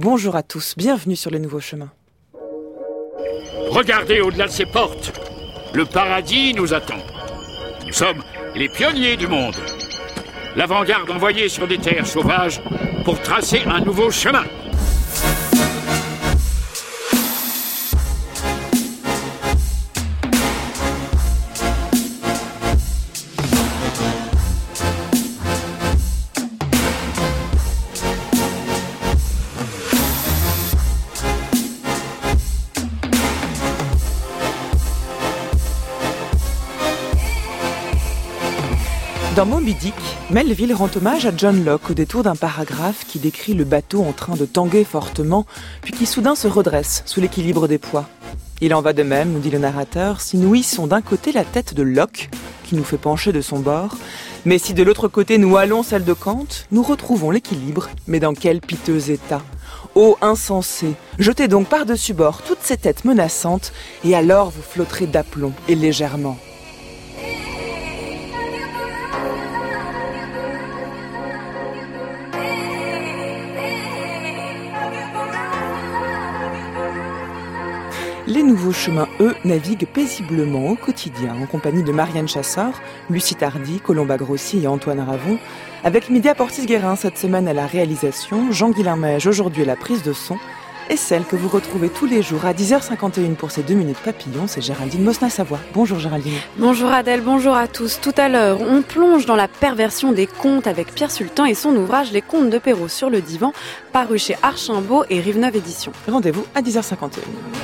bonjour à tous, bienvenue sur le Nouveau Chemin. Regardez au-delà de ces portes. Le paradis nous attend. Nous sommes les pionniers du monde. L'avant-garde envoyée sur des terres sauvages pour tracer un nouveau chemin. Dans Moby Dick, Melville rend hommage à John Locke au détour d'un paragraphe qui décrit le bateau en train de tanguer fortement, puis qui soudain se redresse sous l'équilibre des poids. Il en va de même, nous dit le narrateur, si nous hissons d'un côté la tête de Locke, qui nous fait pencher de son bord, mais si de l'autre côté nous halons celle de Kant, nous retrouvons l'équilibre, mais dans quel piteux état ? Ô insensé, jetez donc par-dessus bord toutes ces têtes menaçantes, et alors vous flotterez d'aplomb et légèrement. Les Nouveaux Chemins, eux, naviguent paisiblement au quotidien, en compagnie de Marianne Chasseur, Lucie Tardy, Colomba Grossi et Antoine Ravon, avec Média Portis-Guérin cette semaine à la réalisation, Jean-Guilain Maige aujourd'hui à la prise de son, et celle que vous retrouvez tous les jours à 10h51 pour ces 2 minutes papillons, c'est Géraldine Mosna-Savoie. Bonjour Géraldine. Bonjour Adèle, bonjour à tous. Tout à l'heure, on plonge dans la perversion des contes avec Pierre Sultan et son ouvrage Les Contes de Perrault sur le divan, paru chez Archambault et Rive-Neuve Éditions. Rendez-vous à 10h51.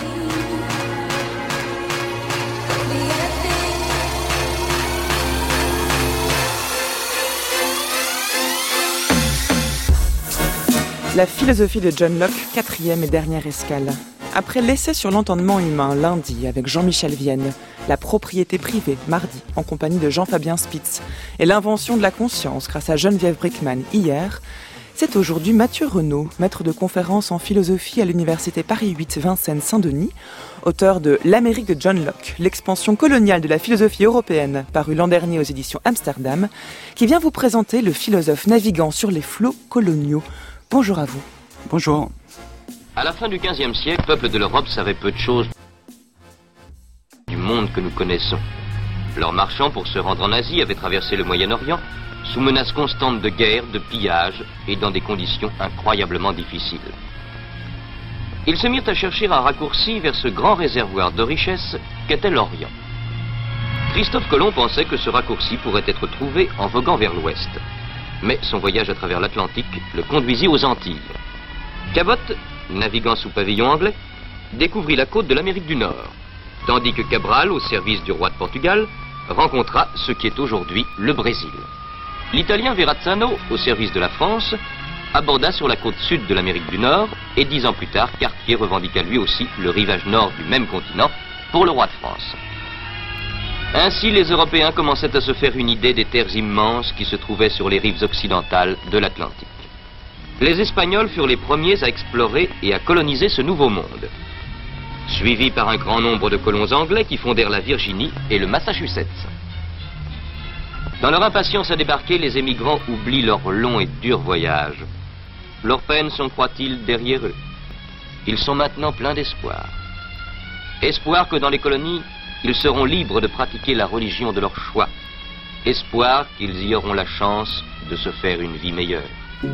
La philosophie de John Locke, 4e et dernière escale. Après l'essai sur l'entendement humain, lundi, avec Jean-Michel Vienne, la propriété privée, mardi, en compagnie de Jean-Fabien Spitz, et l'invention de la conscience grâce à Geneviève Brickman, hier, c'est aujourd'hui Mathieu Renaud, maître de conférences en philosophie à l'université Paris 8 Vincennes-Saint-Denis, auteur de L'Amérique de John Locke, l'expansion coloniale de la philosophie européenne, paru l'an dernier aux éditions Amsterdam, qui vient vous présenter le philosophe naviguant sur les flots coloniaux. Bonjour à vous. Bonjour. À la fin du XVe siècle, le peuple de l'Europe savait peu de choses du monde que nous connaissons. Leurs marchands, pour se rendre en Asie, avaient traversé le Moyen-Orient, sous menace constante de guerre, de pillage, et dans des conditions incroyablement difficiles. Ils se mirent à chercher un raccourci vers ce grand réservoir de richesse qu'était l'Orient. Christophe Colomb pensait que ce raccourci pourrait être trouvé en voguant vers l'ouest. Mais son voyage à travers l'Atlantique le conduisit aux Antilles. Cabot, naviguant sous pavillon anglais, découvrit la côte de l'Amérique du Nord, tandis que Cabral, au service du roi de Portugal, rencontra ce qui est aujourd'hui le Brésil. L'Italien Verrazzano, au service de la France, aborda sur la côte sud de l'Amérique du Nord, et 10 ans plus tard, Cartier revendiqua lui aussi le rivage nord du même continent pour le roi de France. Ainsi, les Européens commençaient à se faire une idée des terres immenses qui se trouvaient sur les rives occidentales de l'Atlantique. Les Espagnols furent les premiers à explorer et à coloniser ce nouveau monde, suivis par un grand nombre de colons anglais qui fondèrent la Virginie et le Massachusetts. Dans leur impatience à débarquer, les émigrants oublient leur long et dur voyage. Leurs peines sont, croient-ils, derrière eux. Ils sont maintenant pleins d'espoir. Espoir que dans les colonies, ils seront libres de pratiquer la religion de leur choix. Espoir qu'ils y auront la chance de se faire une vie meilleure.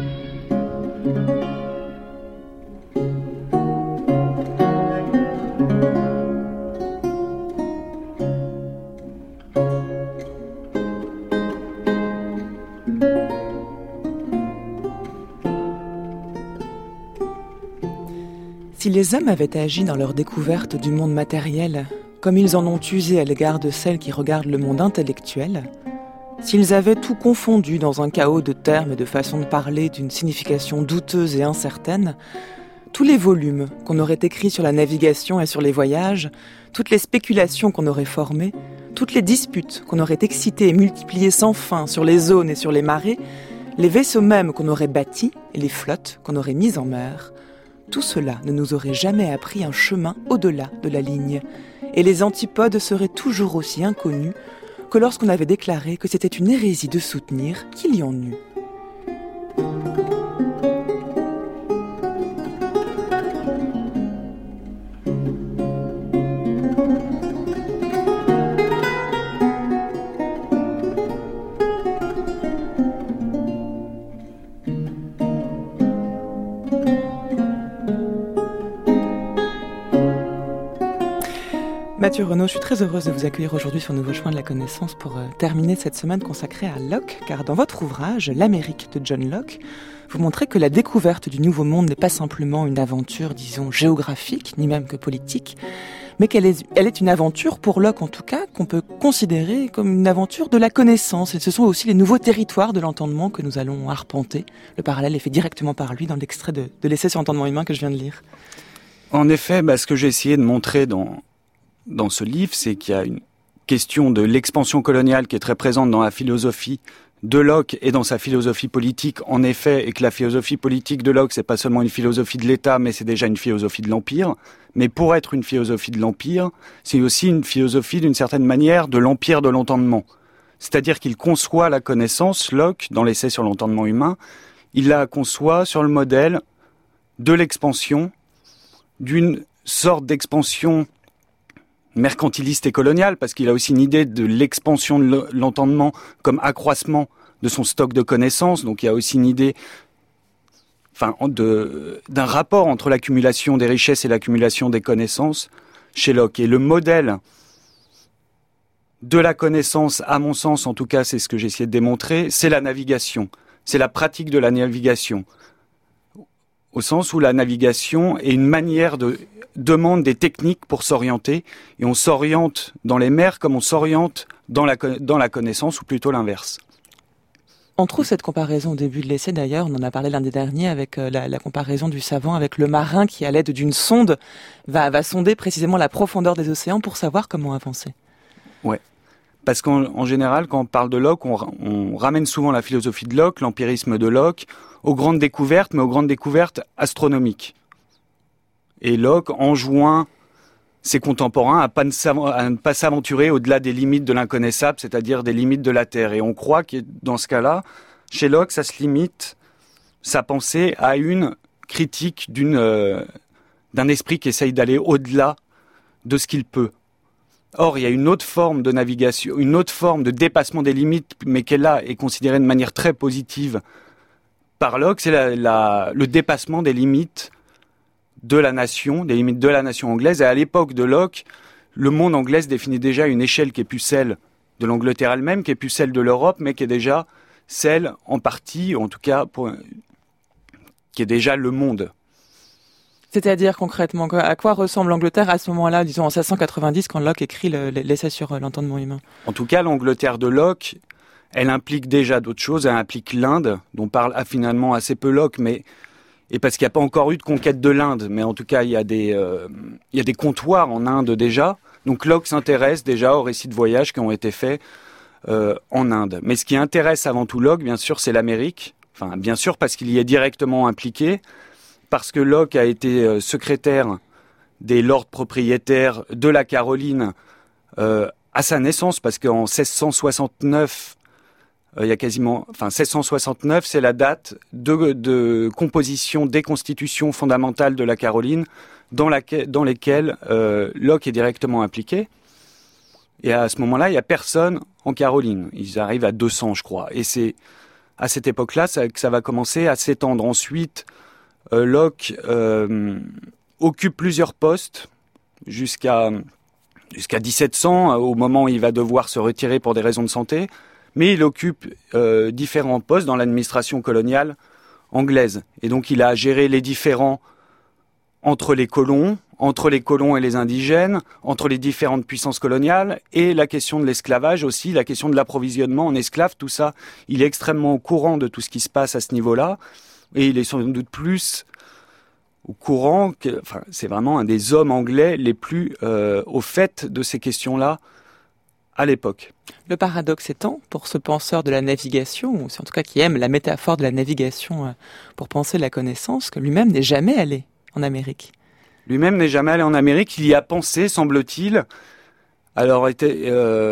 Si les hommes avaient agi dans leur découverte du monde matériel, comme ils en ont usé à l'égard de celles qui regardent le monde intellectuel, s'ils avaient tout confondu dans un chaos de termes et de façons de parler d'une signification douteuse et incertaine, tous les volumes qu'on aurait écrits sur la navigation et sur les voyages, toutes les spéculations qu'on aurait formées, toutes les disputes qu'on aurait excitées et multipliées sans fin sur les zones et sur les marées, les vaisseaux mêmes qu'on aurait bâtis et les flottes qu'on aurait mises en mer, tout cela ne nous aurait jamais appris un chemin au-delà de la ligne, et les antipodes seraient toujours aussi inconnus que lorsqu'on avait déclaré que c'était une hérésie de soutenir qu'il y en eût. Mathieu Renaud, je suis très heureuse de vous accueillir aujourd'hui sur Nouveau Chemin de la Connaissance pour terminer cette semaine consacrée à Locke, car dans votre ouvrage, L'Amérique de John Locke, vous montrez que la découverte du Nouveau Monde n'est pas simplement une aventure, disons, géographique, ni même que politique, mais qu'elle est une aventure, pour Locke en tout cas, qu'on peut considérer comme une aventure de la connaissance. Et ce sont aussi les nouveaux territoires de l'entendement que nous allons arpenter. Le parallèle est fait directement par lui dans l'extrait de l'essai sur l'entendement humain que je viens de lire. En effet, ce que j'ai essayé de montrer dans ce livre, c'est qu'il y a une question de l'expansion coloniale qui est très présente dans la philosophie de Locke et dans sa philosophie politique, en effet, et que la philosophie politique de Locke, c'est pas seulement une philosophie de l'État, mais c'est déjà une philosophie de l'Empire. Mais pour être une philosophie de l'Empire, c'est aussi une philosophie, d'une certaine manière, de l'Empire de l'entendement. C'est-à-dire qu'il conçoit la connaissance, Locke, dans l'essai sur l'entendement humain, il la conçoit sur le modèle de l'expansion, d'une sorte d'expansion mercantiliste et coloniale, parce qu'il a aussi une idée de l'expansion de l'entendement comme accroissement de son stock de connaissances. Donc il y a aussi une idée d'un rapport entre l'accumulation des richesses et l'accumulation des connaissances chez Locke. Et le modèle de la connaissance, à mon sens, en tout cas, c'est ce que j'ai essayé de démontrer, c'est la navigation. C'est la pratique de la navigation. Au sens où la navigation est une manière demande des techniques pour s'orienter, et on s'oriente dans les mers comme on s'oriente dans la connaissance, ou plutôt l'inverse. On trouve cette comparaison au début de l'essai d'ailleurs, on en a parlé l'année dernière avec la comparaison du savant avec le marin qui, à l'aide d'une sonde, va sonder précisément la profondeur des océans pour savoir comment avancer. Ouais. Parce qu'en général, quand on parle de Locke, on ramène souvent la philosophie de Locke, l'empirisme de Locke, aux grandes découvertes, mais aux grandes découvertes astronomiques. Et Locke enjoint ses contemporains à ne pas s'aventurer au-delà des limites de l'inconnaissable, c'est-à-dire des limites de la Terre. Et on croit que dans ce cas-là, chez Locke, ça se limite, sa pensée, à une critique d'un esprit qui essaye d'aller au-delà de ce qu'il peut. Or, il y a une autre forme de navigation, une autre forme de dépassement des limites, mais qui là est considérée de manière très positive par Locke, c'est le dépassement des limites de la nation, des limites de la nation anglaise. Et à l'époque de Locke, le monde anglais définit déjà une échelle qui est plus celle de l'Angleterre elle-même, qui est plus celle de l'Europe, mais qui est déjà celle, en partie, en tout cas, qui est déjà le monde. C'est-à-dire concrètement, à quoi ressemble l'Angleterre à ce moment-là, disons en 1690, quand Locke écrit l'essai sur l'entendement humain? En tout cas, l'Angleterre de Locke, elle implique déjà d'autres choses. Elle implique l'Inde, dont parle finalement assez peu Locke, et parce qu'il n'y a pas encore eu de conquête de l'Inde, mais en tout cas, il y a des comptoirs en Inde déjà. Donc Locke s'intéresse déjà aux récits de voyage qui ont été faits en Inde. Mais ce qui intéresse avant tout Locke, bien sûr, c'est l'Amérique. Enfin, bien sûr, parce qu'il y est directement impliqué, parce que Locke a été secrétaire des lords propriétaires de la Caroline à sa naissance, parce qu'en 1669, 1669, c'est la date de composition des constitutions fondamentales de la Caroline, dans lesquelles Locke est directement impliqué. Et à ce moment-là, il n'y a personne en Caroline. Ils arrivent à 200, je crois. Et c'est à cette époque-là que ça va commencer à s'étendre. Ensuite, Locke occupe plusieurs postes jusqu'à 1700, au moment où il va devoir se retirer pour des raisons de santé. Mais il occupe différents postes dans l'administration coloniale anglaise. Et donc il a géré les différends entre les colons et les indigènes, entre les différentes puissances coloniales, et la question de l'esclavage aussi, la question de l'approvisionnement en esclaves, tout ça. Il est extrêmement au courant de tout ce qui se passe à ce niveau-là, et il est sans doute plus au courant c'est vraiment un des hommes anglais les plus au fait de ces questions-là à l'époque. Le paradoxe étant, pour ce penseur de la navigation, ou en tout cas qui aime la métaphore de la navigation pour penser la connaissance, que lui-même n'est jamais allé en Amérique. Lui-même n'est jamais allé en Amérique, il y a pensé, semble-t-il. Alors, était-ce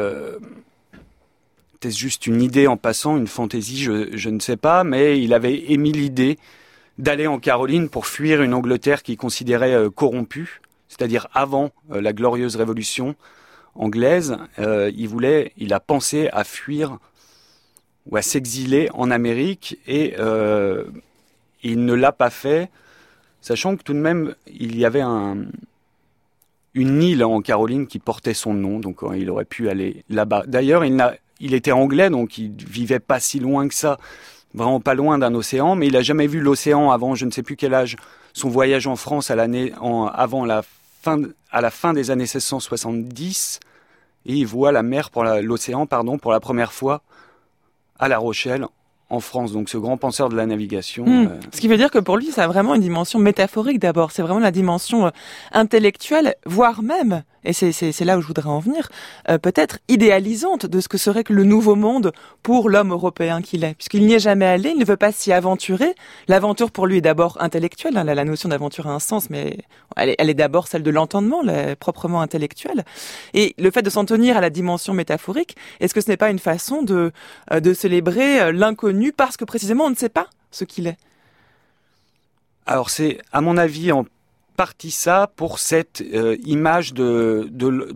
juste une idée en passant, une fantaisie, je ne sais pas, mais il avait émis l'idée d'aller en Caroline pour fuir une Angleterre qu'il considérait corrompue, c'est-à-dire avant la glorieuse révolution anglaise. Il a pensé à fuir ou à s'exiler en Amérique, et il ne l'a pas fait, sachant que tout de même il y avait une île en Caroline qui portait son nom, donc il aurait pu aller là-bas. D'ailleurs, il était anglais, donc il vivait pas si loin que ça, vraiment pas loin d'un océan, mais il a jamais vu l'océan avant je ne sais plus quel âge. Son voyage en France à la fin des années 1670, et il voit l'océan pour la première fois à La Rochelle, en France, donc ce grand penseur de la navigation. Ce qui veut dire que pour lui, ça a vraiment une dimension métaphorique d'abord. C'est vraiment la dimension intellectuelle, voire même, et c'est là où je voudrais en venir, peut-être idéalisante de ce que serait que le nouveau monde pour l'homme européen qu'il est. Puisqu'il n'y est jamais allé, il ne veut pas s'y aventurer. L'aventure pour lui est d'abord intellectuelle. La notion d'aventure a un sens, mais elle est d'abord celle de l'entendement, proprement intellectuelle. Et le fait de s'en tenir à la dimension métaphorique, est-ce que ce n'est pas une façon de célébrer l'inconnu parce que précisément on ne sait pas ce qu'il est? Alors c'est, à mon avis, en partie ça pour cette image de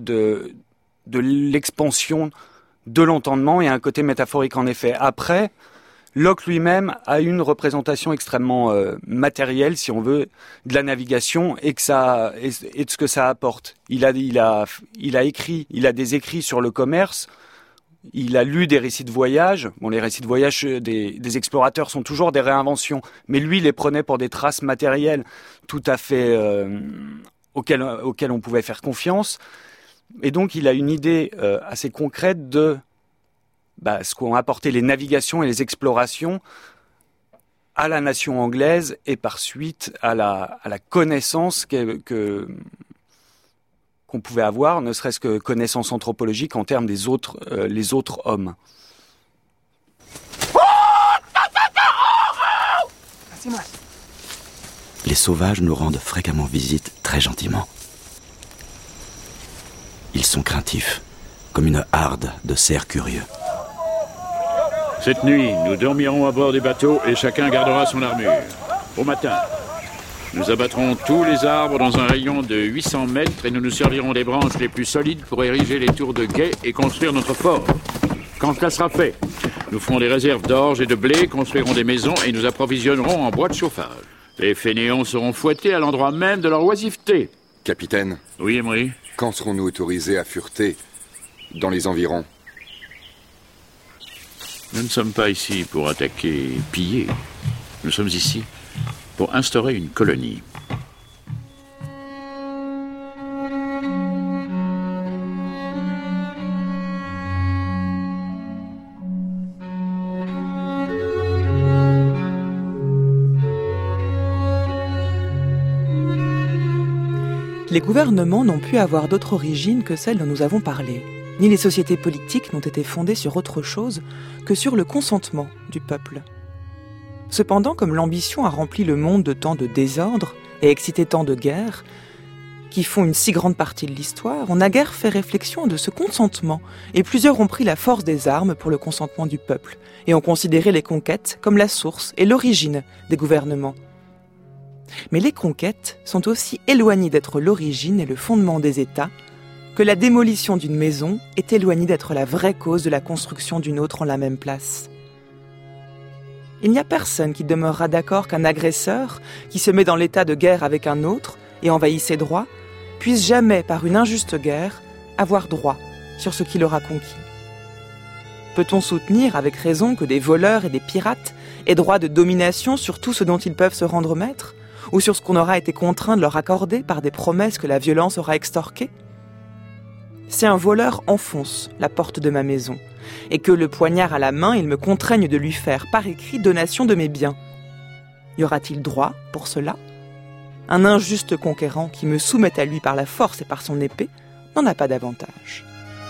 l'expansion de l'entendement et un côté métaphorique en effet. Après, Locke lui-même a une représentation extrêmement matérielle, si on veut, de la navigation et de ce que ça apporte. Il a des écrits sur le commerce. Il a lu des récits de voyage. Bon, les récits de voyage des explorateurs sont toujours des réinventions, mais lui, il les prenait pour des traces matérielles tout à fait auxquelles on pouvait faire confiance. Et donc, il a une idée assez concrète de ce qu'ont apporté les navigations et les explorations à la nation anglaise et par suite à la connaissance qu'on pouvait avoir, ne serait-ce que connaissance anthropologique en termes les autres hommes. Les sauvages nous rendent fréquemment visite très gentiment. Ils sont craintifs, comme une harde de cerfs curieux. Cette nuit, nous dormirons à bord des bateaux et chacun gardera son armure. Au matin, nous abattrons tous les arbres dans un rayon de 800 mètres et nous nous servirons des branches les plus solides pour ériger les tours de guet et construire notre fort. Quand cela sera fait, nous ferons des réserves d'orge et de blé, construirons des maisons et nous approvisionnerons en bois de chauffage. Les fainéants seront fouettés à l'endroit même de leur oisiveté. Capitaine. Oui, Emery. Quand serons-nous autorisés à fureter dans les environs? Nous ne sommes pas ici pour attaquer et piller. Nous sommes ici pour instaurer une colonie. Les gouvernements n'ont pu avoir d'autre origine que celle dont nous avons parlé. Ni les sociétés politiques n'ont été fondées sur autre chose que sur le consentement du peuple. Cependant, comme l'ambition a rempli le monde de tant de désordre et excité tant de guerres, qui font une si grande partie de l'histoire, on a guère fait réflexion de ce consentement, et plusieurs ont pris la force des armes pour le consentement du peuple, et ont considéré les conquêtes comme la source et l'origine des gouvernements. Mais les conquêtes sont aussi éloignées d'être l'origine et le fondement des États, que la démolition d'une maison est éloignée d'être la vraie cause de la construction d'une autre en la même place. Il n'y a personne qui demeurera d'accord qu'un agresseur, qui se met dans l'état de guerre avec un autre et envahit ses droits, puisse jamais, par une injuste guerre, avoir droit sur ce qu'il aura conquis. Peut-on soutenir avec raison que des voleurs et des pirates aient droit de domination sur tout ce dont ils peuvent se rendre maîtres, ou sur ce qu'on aura été contraint de leur accorder par des promesses que la violence aura extorquées? Si un voleur enfonce la porte de ma maison, et que, le poignard à la main, il me contraigne de lui faire par écrit donation de mes biens, y aura-t-il droit pour cela? Un injuste conquérant qui me soumet à lui par la force et par son épée n'en a pas davantage.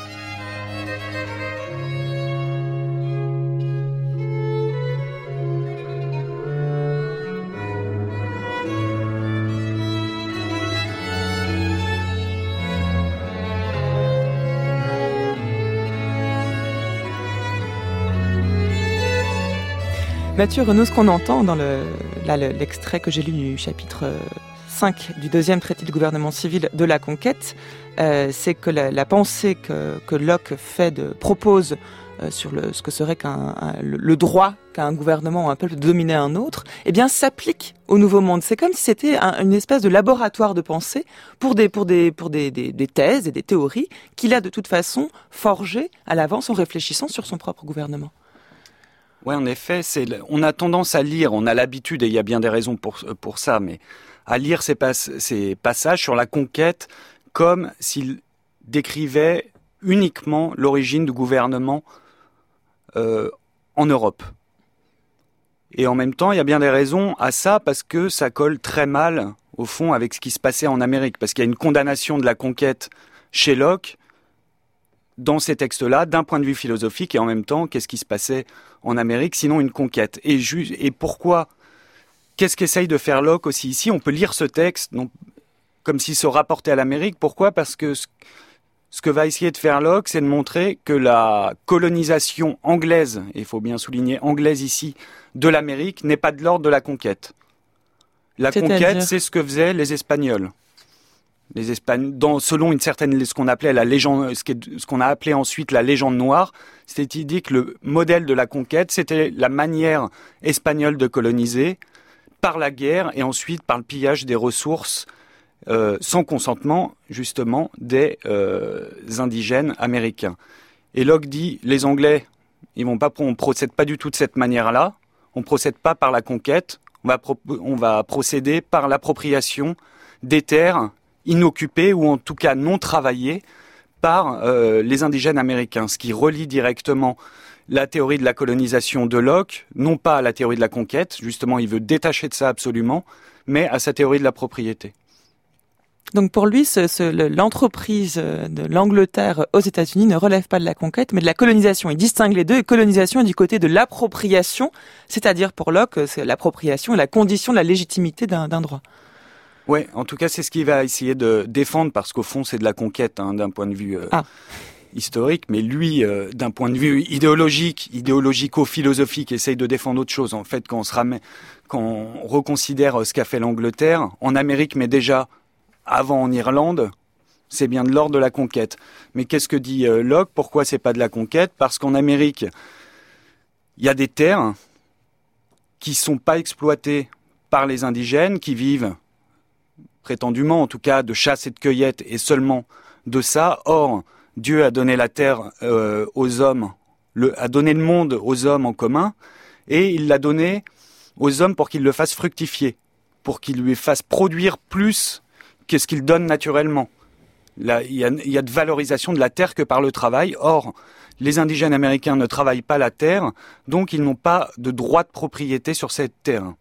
Mathieu Renaud, ce qu'on entend dans l'extrait que j'ai lu du chapitre 5 du deuxième traité de gouvernement civil de la conquête, c'est que la pensée que Locke propose sur ce que serait le droit qu'a un gouvernement ou un peuple de dominer un autre, eh bien s'applique au Nouveau Monde. C'est comme si c'était une espèce de laboratoire de pensée pour des thèses et des théories qu'il a de toute façon forgées à l'avance en réfléchissant sur son propre gouvernement. Oui, en effet, on a tendance à lire, on a l'habitude, et il y a bien des raisons pour ça, mais à lire ces passages sur la conquête comme s'il décrivait uniquement l'origine du gouvernement en Europe. Et en même temps, il y a bien des raisons à ça, parce que ça colle très mal, au fond, avec ce qui se passait en Amérique. Parce qu'il y a une condamnation de la conquête chez Locke, dans ces textes-là, d'un point de vue philosophique, et en même temps, qu'est-ce qui se passait en Amérique, sinon une conquête. Et pourquoi? Qu'est-ce qu'essaye de faire Locke aussi ici? On peut lire ce texte comme s'il se rapportait à l'Amérique. Pourquoi? Parce que ce que va essayer de faire Locke, c'est de montrer que la colonisation anglaise, et il faut bien souligner anglaise ici, de l'Amérique n'est pas de l'ordre de la conquête. La conquête, c'est ce que faisaient les Espagnols. Les Espagnols, selon une certaine, ce qu'on appelait la légende, ce qu'on a appelé ensuite la légende noire, c'était dit que le modèle de la conquête, c'était la manière espagnole de coloniser par la guerre et ensuite par le pillage des ressources sans consentement, justement, des indigènes américains. Et Locke dit, les Anglais, on procède pas du tout de cette manière-là, on procède pas par la conquête, on va procéder par l'appropriation des terres inoccupées ou en tout cas non travaillées par les indigènes américains, ce qui relie directement la théorie de la colonisation de Locke, non pas à la théorie de la conquête, justement il veut détacher de ça absolument, mais à sa théorie de la propriété. Donc pour lui, l'entreprise de l'Angleterre aux États-Unis ne relève pas de la conquête, mais de la colonisation. Il distingue les deux, et colonisation est du côté de l'appropriation, c'est-à-dire pour Locke, c'est l'appropriation est la condition de la légitimité d'un droit. Oui, en tout cas c'est ce qu'il va essayer de défendre, parce qu'au fond c'est de la conquête d'un point de vue historique, mais lui, d'un point de vue idéologico-philosophique, essaye de défendre autre chose. En fait, quand on reconsidère ce qu'a fait l'Angleterre, en Amérique, mais déjà avant en Irlande, c'est bien de l'ordre de la conquête. Mais qu'est-ce que dit Locke? Pourquoi c'est pas de la conquête? Parce qu'en Amérique, il y a des terres qui sont pas exploitées par les indigènes, qui vivent prétendument, en tout cas, de chasse et de cueillette, et seulement de ça. Or, Dieu a donné la terre aux hommes, a donné le monde aux hommes en commun, et il l'a donné aux hommes pour qu'ils le fassent fructifier, pour qu'ils lui fassent produire plus qu'est-ce qu'il donne naturellement. Là, il y a de valorisation de la terre que par le travail. Or, les indigènes américains ne travaillent pas la terre, donc ils n'ont pas de droit de propriété sur cette terre.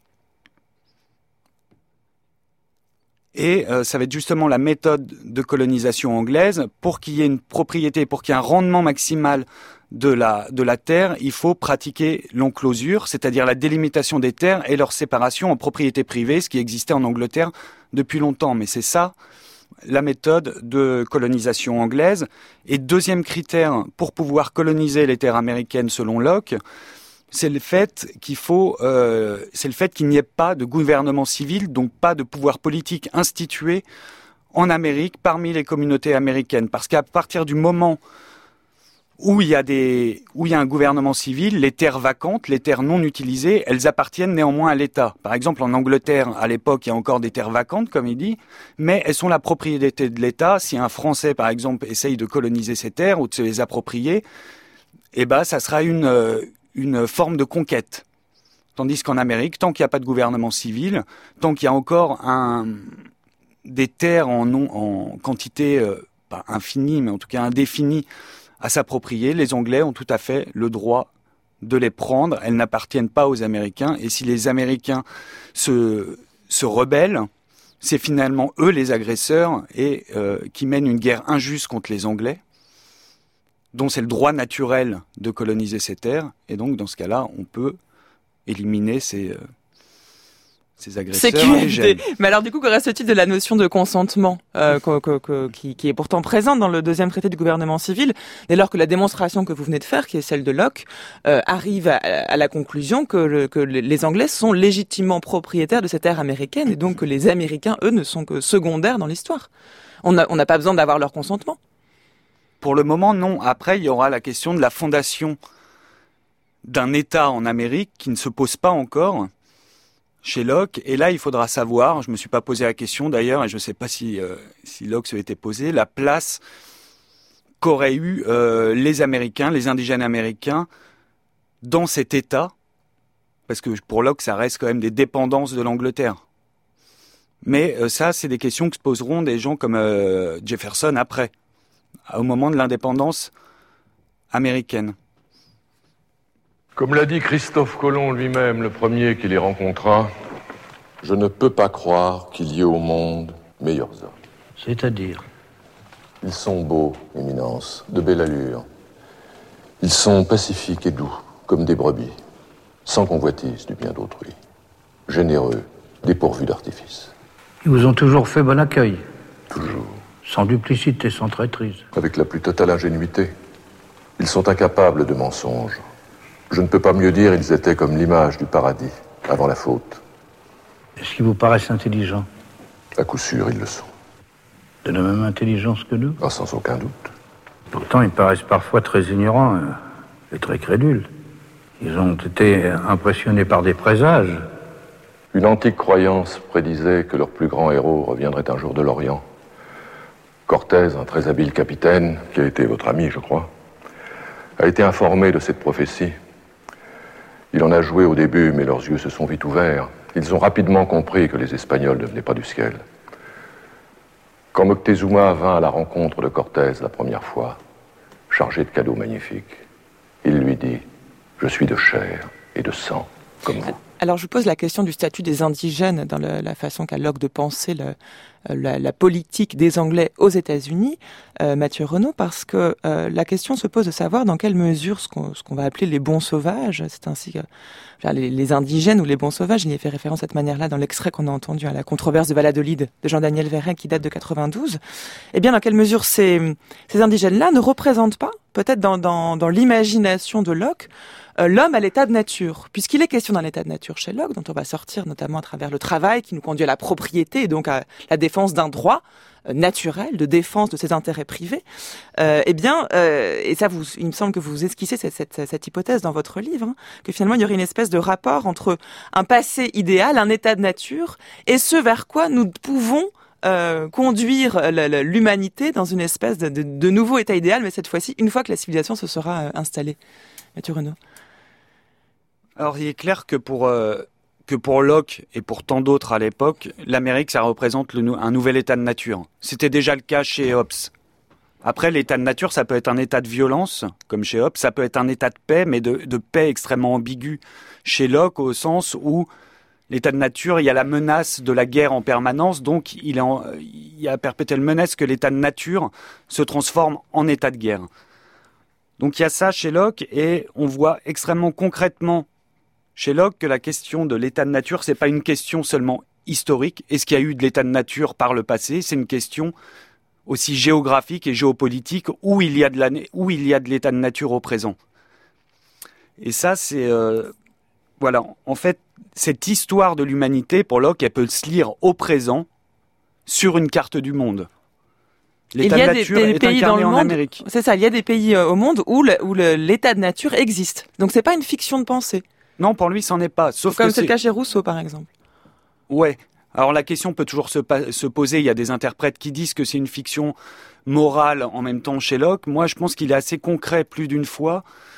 Et ça va être justement la méthode de colonisation anglaise. Pour qu'il y ait une propriété, pour qu'il y ait un rendement maximal de la terre, il faut pratiquer l'enclosure, c'est-à-dire la délimitation des terres et leur séparation en propriété privée, ce qui existait en Angleterre depuis longtemps. Mais c'est ça, la méthode de colonisation anglaise. Et deuxième critère pour pouvoir coloniser les terres américaines selon Locke, c'est le fait qu'il n'y ait pas de gouvernement civil, donc pas de pouvoir politique institué en Amérique parmi les communautés américaines. Parce qu'à partir du moment où il y a un gouvernement civil, les terres vacantes, les terres non utilisées, elles appartiennent néanmoins à l'État. Par exemple, en Angleterre, à l'époque, il y a encore des terres vacantes, comme il dit, mais elles sont la propriété de l'État. Si un Français, par exemple, essaye de coloniser ces terres ou de se les approprier, ça sera une forme de conquête. Tandis qu'en Amérique, tant qu'il n'y a pas de gouvernement civil, tant qu'il y a encore des terres en quantité, pas infinie, mais en tout cas indéfinie, à s'approprier, les Anglais ont tout à fait le droit de les prendre. Elles n'appartiennent pas aux Américains. Et si les Américains se rebellent, c'est finalement eux les agresseurs et qui mènent une guerre injuste contre les Anglais, dont c'est le droit naturel de coloniser ces terres. Et donc, dans ce cas-là, on peut éliminer ces agresseurs indigènes. Mais alors, du coup, que reste-t-il de la notion de consentement qui est pourtant présente dans le deuxième traité du gouvernement civil, dès lors que la démonstration que vous venez de faire, qui est celle de Locke, arrive à la conclusion que les Anglais sont légitimement propriétaires de ces terres américaines, et donc que les Américains, eux, ne sont que secondaires dans l'histoire. On n'a pas besoin d'avoir leur consentement. Pour le moment, non. Après, il y aura la question de la fondation d'un État en Amérique qui ne se pose pas encore chez Locke. Et là, il faudra savoir, je ne me suis pas posé la question d'ailleurs, et je ne sais pas si Locke se l'était posé, la place qu'auraient eu les Américains, les indigènes américains, dans cet État. Parce que pour Locke, ça reste quand même des dépendances de l'Angleterre. Mais ça, c'est des questions que se poseront des gens comme Jefferson après, au moment de l'indépendance américaine. Comme l'a dit Christophe Colomb lui-même, le premier qui les rencontra, je ne peux pas croire qu'il y ait au monde meilleurs hommes. C'est-à-dire ? Ils sont beaux, Éminence, de belle allure. Ils sont pacifiques et doux, comme des brebis, sans convoitise du bien d'autrui, généreux, dépourvus d'artifice. Ils vous ont toujours fait bon accueil ? Toujours. Sans duplicité, sans traîtrise. Avec la plus totale ingénuité. Ils sont incapables de mensonges. Je ne peux pas mieux dire, ils étaient comme l'image du paradis, avant la faute. Est-ce qu'ils vous paraissent intelligents ? À coup sûr, ils le sont. De la même intelligence que nous ? Ah, sans aucun doute. Pourtant, ils paraissent parfois très ignorants et très crédules. Ils ont été impressionnés par des présages. Une antique croyance prédisait que leur plus grand héros reviendrait un jour de l'Orient. Cortés, un très habile capitaine, qui a été votre ami, je crois, a été informé de cette prophétie. Il en a joué au début, mais leurs yeux se sont vite ouverts. Ils ont rapidement compris que les Espagnols ne venaient pas du ciel. Quand Moctezuma vint à la rencontre de Cortés la première fois, chargé de cadeaux magnifiques, il lui dit « Je suis de chair et de sang, comme vous ». Alors je vous pose la question du statut des indigènes dans la façon qu'a Locke de penser la politique des Anglais aux États-Unis, Mathieu Renaud, parce que la question se pose de savoir dans quelle mesure ce qu'on va appeler les bons sauvages, c'est ainsi que les indigènes ou les bons sauvages, il y a fait référence de cette manière-là dans l'extrait qu'on a entendu à la controverse de Valladolid de Jean-Daniel Verret qui date de 92, eh bien dans quelle mesure ces indigènes-là ne représentent pas, peut-être dans l'imagination de Locke, l'homme à l'état de nature, puisqu'il est question d'un état de nature chez Locke, dont on va sortir notamment à travers le travail qui nous conduit à la propriété et donc à la défense d'un droit naturel, de défense de ses intérêts privés. Et ça, il me semble que vous esquissez cette hypothèse dans votre livre, hein, que finalement il y aurait une espèce de rapport entre un passé idéal, un état de nature, et ce vers quoi nous pouvons conduire l'humanité dans une espèce de nouveau état idéal, mais cette fois-ci, une fois que la civilisation se sera installée. Mathieu Renaud. Alors, il est clair que pour Locke et pour tant d'autres à l'époque, l'Amérique, ça représente un nouvel état de nature. C'était déjà le cas chez Hobbes. Après, l'état de nature, ça peut être un état de violence, comme chez Hobbes, ça peut être un état de paix, mais de paix extrêmement ambigu chez Locke, au sens où l'état de nature, il y a la menace de la guerre en permanence, donc il y a perpétuelle menace que l'état de nature se transforme en état de guerre. Donc il y a ça chez Locke, et on voit extrêmement concrètement chez Locke que la question de l'état de nature, c'est pas une question seulement historique. Est-ce qu'il y a eu de l'état de nature par le passé ? C'est une question aussi géographique et géopolitique où il y a de l'état de nature au présent. Et ça, c'est voilà. En fait, cette histoire de l'humanité, pour Locke, elle peut se lire au présent sur une carte du monde. L'état de nature est incarné en Amérique. C'est ça, il y a des pays au monde où l'état de nature existe. Donc c'est pas une fiction de pensée. Non, pour lui, c'en est pas. Sauf comme que c'est le cas chez Rousseau, par exemple. Ouais. Alors la question peut toujours se poser. Il y a des interprètes qui disent que c'est une fiction morale en même temps chez Locke. Moi, je pense qu'il est assez concret plus d'une fois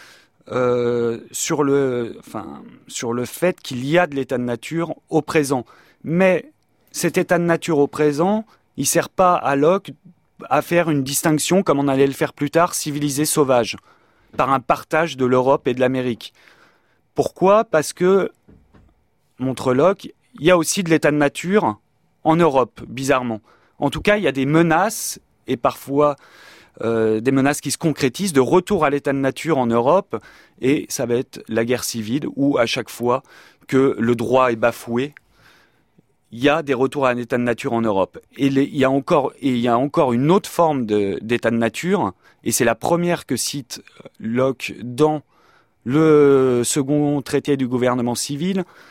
sur le fait qu'il y a de l'état de nature au présent. Mais cet état de nature au présent, il sert pas à Locke à faire une distinction, comme on allait le faire plus tard, civilisé-sauvage, par un partage de l'Europe et de l'Amérique. Pourquoi ? Parce que, montre Locke, il y a aussi de l'état de nature en Europe, bizarrement. En tout cas, il y a des menaces, et parfois des menaces qui se concrétisent, de retour à l'état de nature en Europe, et ça va être la guerre civile, où à chaque fois que le droit est bafoué, il y a des retours à un état de nature en Europe. Et il y a encore une autre forme d'état de nature, et c'est la première que cite Locke dans le second traité du gouvernement civil,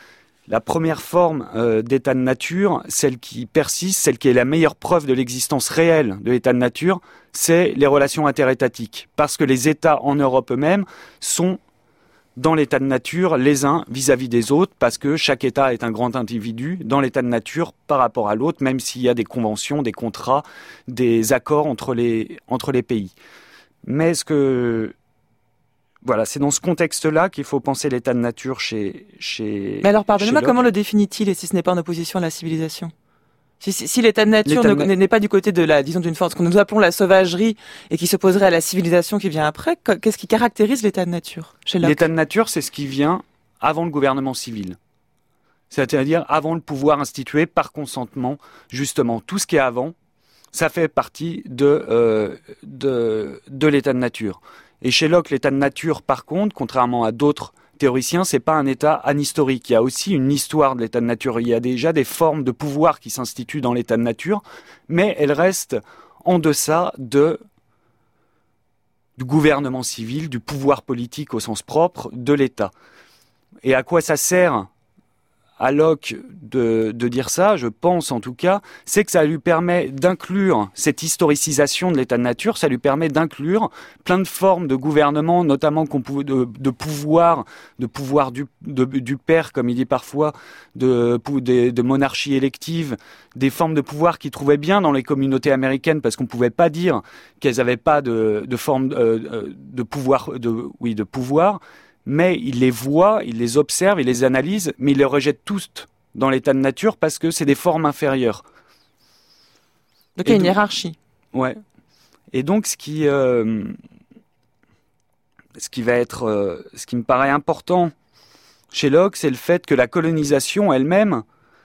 La première forme d'état de nature, celle qui persiste, celle qui est la meilleure preuve de l'existence réelle de l'état de nature, c'est les relations interétatiques. Parce que les États en Europe eux-mêmes sont dans l'état de nature les uns vis-à-vis des autres, parce que chaque État est un grand individu dans l'état de nature par rapport à l'autre, même s'il y a des conventions, des contrats, des accords entre les pays. Mais voilà, c'est dans ce contexte-là qu'il faut penser l'état de nature chez Mais alors, pardonnez-moi, chez comment le définit-il, et si ce n'est pas en opposition à la civilisation ? Si l'état de nature n'est pas du côté de d'une forme, ce que nous appelons la sauvagerie, et qui s'opposerait à la civilisation qui vient après, qu'est-ce qui caractérise l'état de nature chez Locke ? L'état de nature, c'est ce qui vient avant le gouvernement civil. C'est-à-dire avant le pouvoir institué par consentement, justement. Tout ce qui est avant, ça fait partie de l'état de nature. Et chez Locke, l'état de nature, par contre, contrairement à d'autres théoriciens, c'est pas un état anhistorique. Il y a aussi une histoire de l'état de nature. Il y a déjà des formes de pouvoir qui s'instituent dans l'état de nature, mais elles restent en deçà du gouvernement civil, du pouvoir politique au sens propre de l'État. Et à quoi ça sert à Locke de dire ça, je pense en tout cas, c'est que ça lui permet d'inclure cette historicisation de l'état de nature, ça lui permet d'inclure plein de formes de gouvernement, notamment de pouvoir du père, comme il dit parfois, de monarchie élective, des formes de pouvoir qu'il trouvait bien dans les communautés américaines, parce qu'on pouvait pas dire qu'elles avaient pas de forme de pouvoir. Mais il les voit, il les observe, il les analyse, mais il les rejette tous dans l'état de nature parce que c'est des formes inférieures. Donc il y a une hiérarchie. Ouais. Et donc ce qui me paraît important chez Locke, c'est le fait que la colonisation elle-même,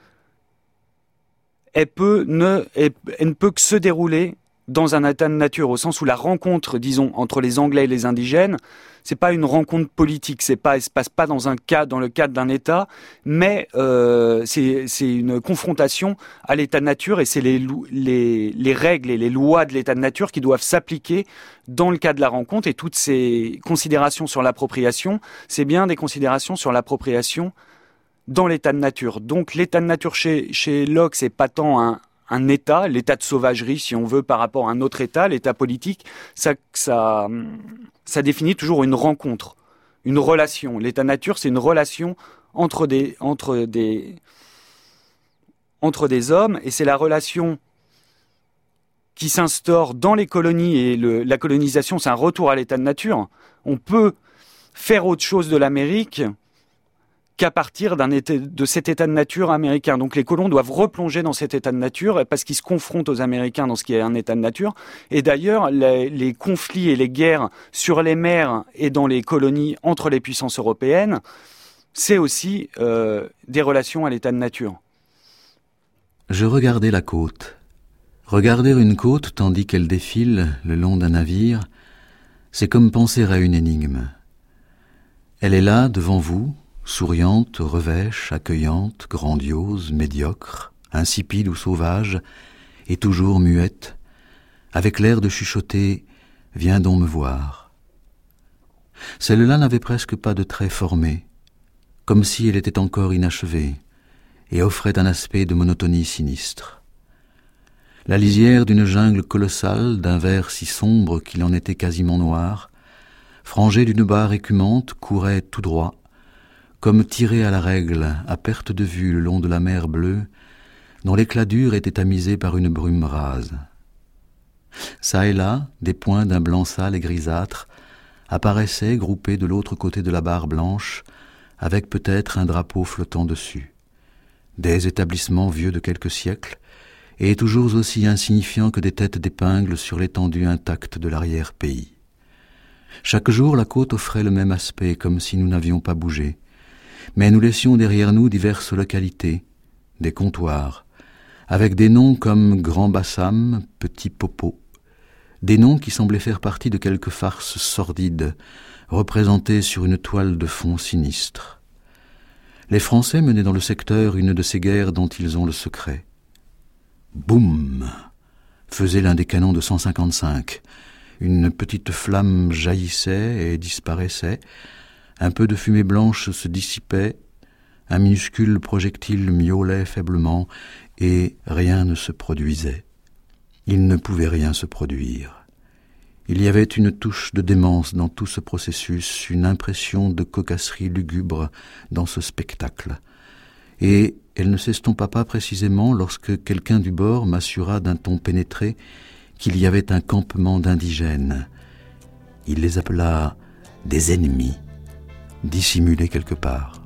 elle ne peut que se dérouler dans un état de nature, au sens où la rencontre, disons, entre les Anglais et les indigènes, c'est pas une rencontre politique, elle se passe pas dans le cadre d'un État, mais c'est une confrontation à l'état de nature, et c'est les règles et les lois de l'état de nature qui doivent s'appliquer dans le cas de la rencontre. Et toutes ces considérations sur l'appropriation, c'est bien des considérations sur l'appropriation dans l'état de nature. Donc l'état de nature chez Locke, c'est pas tant un État, l'état de sauvagerie, si on veut, par rapport à un autre État, l'état politique, ça définit toujours une rencontre, une relation. L'état de nature, c'est une relation entre des hommes, et c'est la relation qui s'instaure dans les colonies, et la colonisation, c'est un retour à l'état de nature. On peut faire autre chose de l'Amérique qu'à partir de cet état de nature américain. Donc les colons doivent replonger dans cet état de nature parce qu'ils se confrontent aux Américains dans ce qui est un état de nature. Et d'ailleurs, les conflits et les guerres sur les mers et dans les colonies entre les puissances européennes, c'est aussi des relations à l'état de nature. Je regardais la côte. Regarder une côte tandis qu'elle défile le long d'un navire, c'est comme penser à une énigme. Elle est là, devant vous, souriante, revêche, accueillante, grandiose, médiocre, insipide ou sauvage, et toujours muette, avec l'air de chuchoter « Viens donc me voir ». Celle-là n'avait presque pas de traits formés, comme si elle était encore inachevée, et offrait un aspect de monotonie sinistre. La lisière d'une jungle colossale, d'un vert si sombre qu'il en était quasiment noir, frangée d'une barre écumante, courait tout droit, comme tiré à la règle, à perte de vue le long de la mer bleue, dont l'éclat dur était tamisé par une brume rase. Ça et là, des points d'un blanc sale et grisâtre apparaissaient groupés de l'autre côté de la barre blanche, avec peut-être un drapeau flottant dessus. Des établissements vieux de quelques siècles, et toujours aussi insignifiants que des têtes d'épingles sur l'étendue intacte de l'arrière-pays. Chaque jour, la côte offrait le même aspect, comme si nous n'avions pas bougé. Mais nous laissions derrière nous diverses localités, des comptoirs, avec des noms comme Grand Bassam, Petit Popo, des noms qui semblaient faire partie de quelque farce sordide, représentée sur une toile de fond sinistre. Les Français menaient dans le secteur une de ces guerres dont ils ont le secret. Boum! Faisait l'un des canons de 155. Une petite flamme jaillissait et disparaissait. Un peu de fumée blanche se dissipait, Un minuscule projectile miaulait faiblement, et rien ne se produisait. Il ne pouvait rien se produire. Il y avait une touche de démence dans tout ce processus, une impression de cocasserie lugubre dans ce spectacle. Et elle ne s'estompa pas précisément lorsque quelqu'un du bord m'assura d'un ton pénétré qu'il y avait un campement d'indigènes. Il les appela des ennemis, dissimulés quelque part.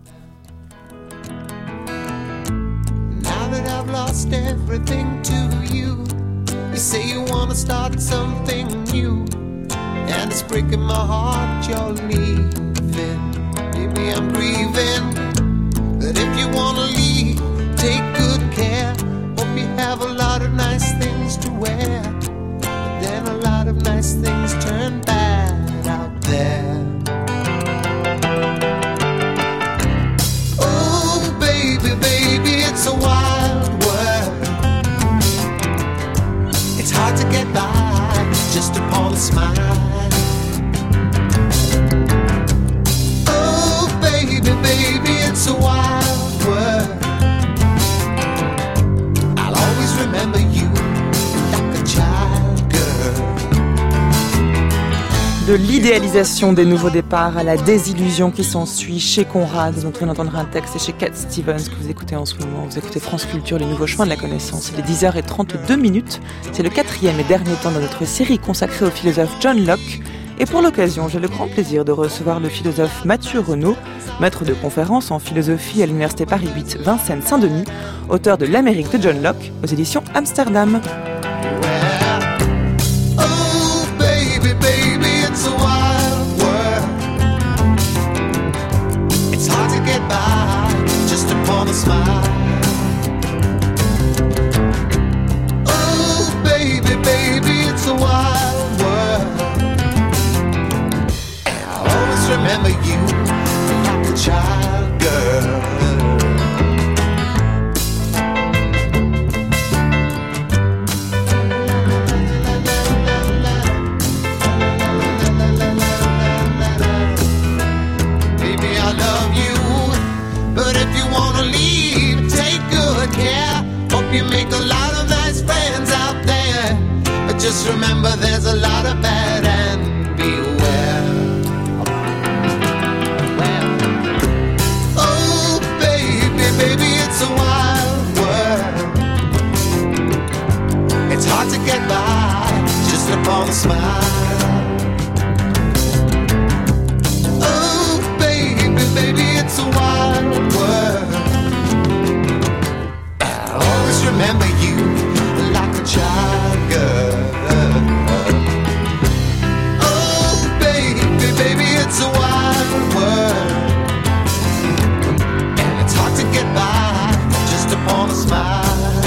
Now that I've lost everything to you, you say you want to start something new, and it's breaking my heart you're leaving. Maybe I'm grieving, but if you want to leave, take good care. Hope you have a lot of nice things to wear, but then a lot of nice things turn bad out there. Oh baby, baby, it's a wild world. It's hard to get by just upon a smile. Oh baby, baby, it's a wild world. I'll always remember you like a child girl. De l'idéalisation des nouveaux départs à la désillusion qui s'ensuit chez Conrad, dont on entendra un texte, et chez Cat Stevens que vous écoutez en ce moment. Vous écoutez France Culture, les nouveaux chemins de la connaissance. Il est 10h32. C'est le 4e et dernier temps de notre série consacrée au philosophe John Locke. Et pour l'occasion, j'ai le grand plaisir de recevoir le philosophe Mathieu Renaud, maître de conférence en philosophie à l'Université Paris 8 Vincennes-Saint-Denis, auteur de L'Amérique de John Locke aux éditions Amsterdam. Oh baby, baby, it's a wild world. It's hard to get by just upon a smile. Oh baby, baby, it's a wild world. And I'll always remember you like a child girl. You make a lot of nice friends out there, but just remember there's a lot of bad and beware. Oh baby, baby, it's a wild world. It's hard to get by just upon a smile. Oh baby, baby, it's a wild world. Remember you like a child girl. Oh baby, baby, it's a wild world, and it's hard to get by just upon a smile.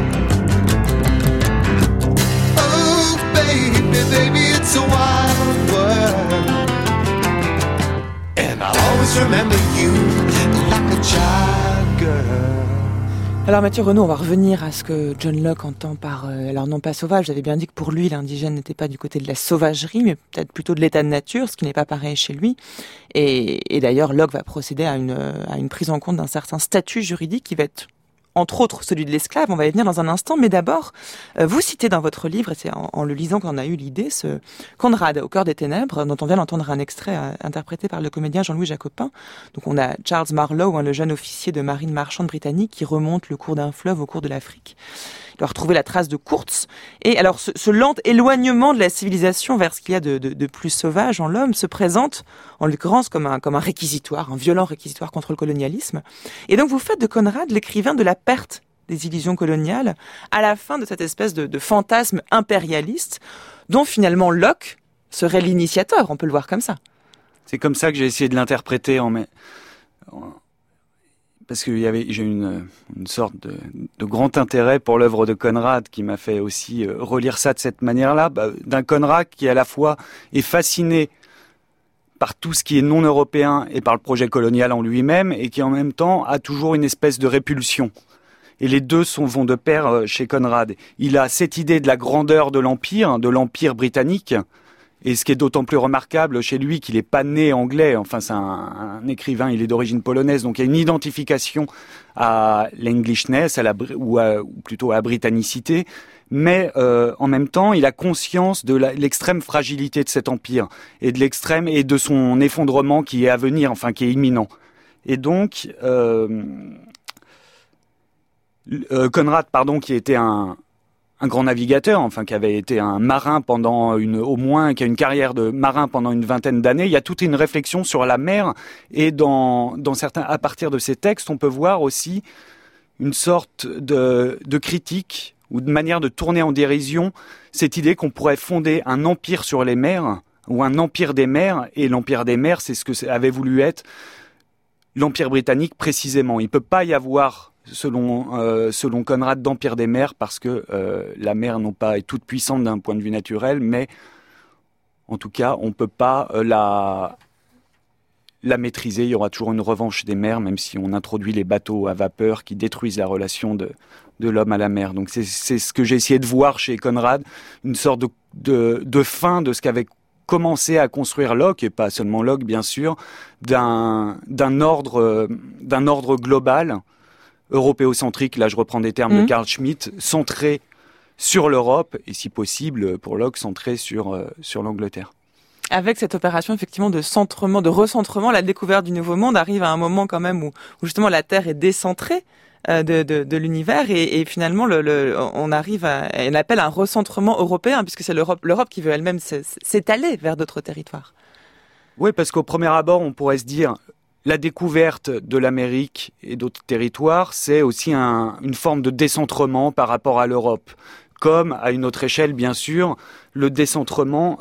Oh baby, baby, it's a wild world, and I'll always remember you like a child girl. Alors Mathieu Renaud, on va revenir à ce que John Locke entend par, alors non pas sauvage, j'avais bien dit que pour lui l'indigène n'était pas du côté de la sauvagerie, mais peut-être plutôt de l'état de nature, ce qui n'est pas pareil chez lui. Et d'ailleurs Locke va procéder à une prise en compte d'un certain statut juridique qui va être entre autres celui de l'esclave, on va y venir dans un instant, mais d'abord, vous citez dans votre livre, et c'est en le lisant qu'on a eu l'idée, ce Conrad au cœur des ténèbres, dont on vient d'entendre un extrait interprété par le comédien Jean-Louis Jacopin. Donc on a Charles Marlowe, le jeune officier de marine marchande britannique qui remonte le cours d'un fleuve au cours de l'Afrique. Il doit retrouver la trace de Kurtz. Et alors ce lent éloignement de la civilisation vers ce qu'il y a de plus sauvage en l'homme se présente en l'occurrence comme un réquisitoire, un violent réquisitoire contre le colonialisme. Et donc vous faites de Conrad l'écrivain de la perte des illusions coloniales à la fin de cette espèce de fantasme impérialiste dont finalement Locke serait l'initiateur, on peut le voir comme ça. C'est comme ça que j'ai essayé de l'interpréter parce que j'ai une sorte de grand intérêt pour l'œuvre de Conrad qui m'a fait aussi relire ça de cette manière-là, d'un Conrad qui à la fois est fasciné par tout ce qui est non européen et par le projet colonial en lui-même et qui en même temps a toujours une espèce de répulsion. Et les deux vont de pair chez Conrad. Il a cette idée de la grandeur de l'Empire britannique Et ce qui est d'autant plus remarquable chez lui qu'il n'est pas né anglais, enfin c'est un écrivain, il est d'origine polonaise, donc il y a une identification à l'englishness, ou plutôt à la britannicité, mais en même temps il a conscience de l'extrême fragilité de cet empire, et de l'extrême et de son effondrement qui est à venir, enfin qui est imminent. Et donc Conrad, qui était un grand navigateur, enfin qui avait été un marin qui a une carrière de marin pendant une vingtaine d'années. Il y a toute une réflexion sur la mer, et dans certains, à partir de ces textes, on peut voir aussi une sorte de critique ou de manière de tourner en dérision cette idée qu'on pourrait fonder un empire sur les mers ou un empire des mers, et l'empire des mers, c'est ce que avait voulu être l'empire britannique précisément. Il peut pas y avoir, selon Conrad, d'empire des mers, parce que la mer non pas est toute puissante d'un point de vue naturel, mais en tout cas on peut pas la maîtriser. Il y aura toujours une revanche des mers, même si on introduit les bateaux à vapeur qui détruisent la relation de l'homme à la mer. Donc c'est ce que j'ai essayé de voir chez Conrad, une sorte de fin de ce qu'avait commencé à construire Locke, et pas seulement Locke bien sûr, d'un ordre global, européocentrique, là je reprends des termes de Carl Schmitt, centré sur l'Europe, et si possible, pour Locke, centré sur l'Angleterre. Avec cette opération effectivement de centrement, de recentrement, la découverte du Nouveau Monde arrive à un moment quand même où justement la Terre est décentrée de l'univers, et finalement on arrive à un appel à un recentrement européen, puisque c'est l'Europe qui veut elle-même s'étaler vers d'autres territoires. Oui, parce qu'au premier abord, on pourrait se dire la découverte de l'Amérique et d'autres territoires, c'est aussi une forme de décentrement par rapport à l'Europe. Comme, à une autre échelle, bien sûr, le décentrement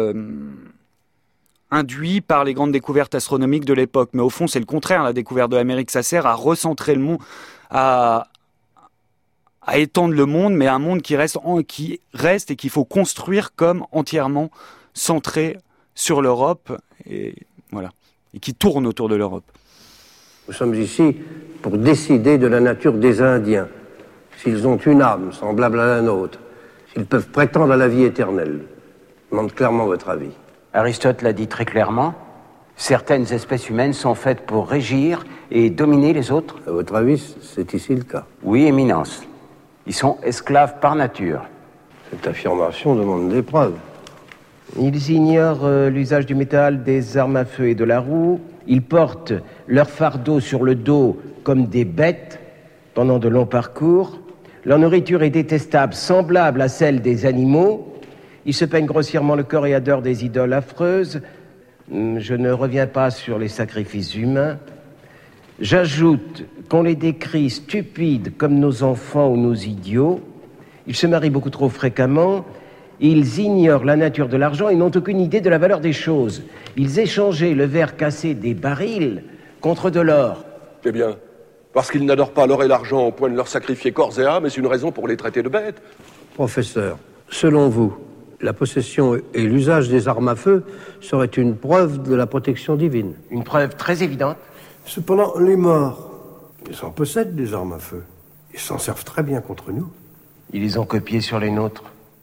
induit par les grandes découvertes astronomiques de l'époque. Mais au fond, c'est le contraire. La découverte de l'Amérique, ça sert à recentrer le monde, à étendre le monde, mais un monde qui reste et qu'il faut construire comme entièrement centré sur l'Europe, et voilà, et qui tourne autour de l'Europe. Nous sommes ici pour décider de la nature des Indiens, s'ils ont une âme semblable à la nôtre, s'ils peuvent prétendre à la vie éternelle. Je demande clairement votre avis. Aristote l'a dit très clairement, certaines espèces humaines sont faites pour régir et dominer les autres. À votre avis, c'est ici le cas? Oui, éminence. Ils sont esclaves par nature. Cette affirmation demande des preuves. Ils ignorent l'usage du métal, des armes à feu et de la roue. Ils portent leur fardeau sur le dos comme des bêtes pendant de longs parcours. Leur nourriture est détestable, semblable à celle des animaux. Ils se peignent grossièrement le corps et adorent des idoles affreuses. Je ne reviens pas sur les sacrifices humains. J'ajoute qu'on les décrit stupides comme nos enfants ou nos idiots. Ils se marient beaucoup trop fréquemment. Ils ignorent la nature de l'argent et n'ont aucune idée de la valeur des choses. Ils échangeaient le verre cassé des barils contre de l'or. Eh bien, parce qu'ils n'adorent pas l'or et l'argent au point de leur sacrifier corps et âme, est-ce une raison pour les traiter de bêtes? Professeur, selon vous, la possession et l'usage des armes à feu seraient une preuve de la protection divine? Une preuve très évidente. Cependant, les morts, ils en possèdent des armes à feu. Ils s'en servent très bien contre nous. Ils les ont copiées sur les nôtres.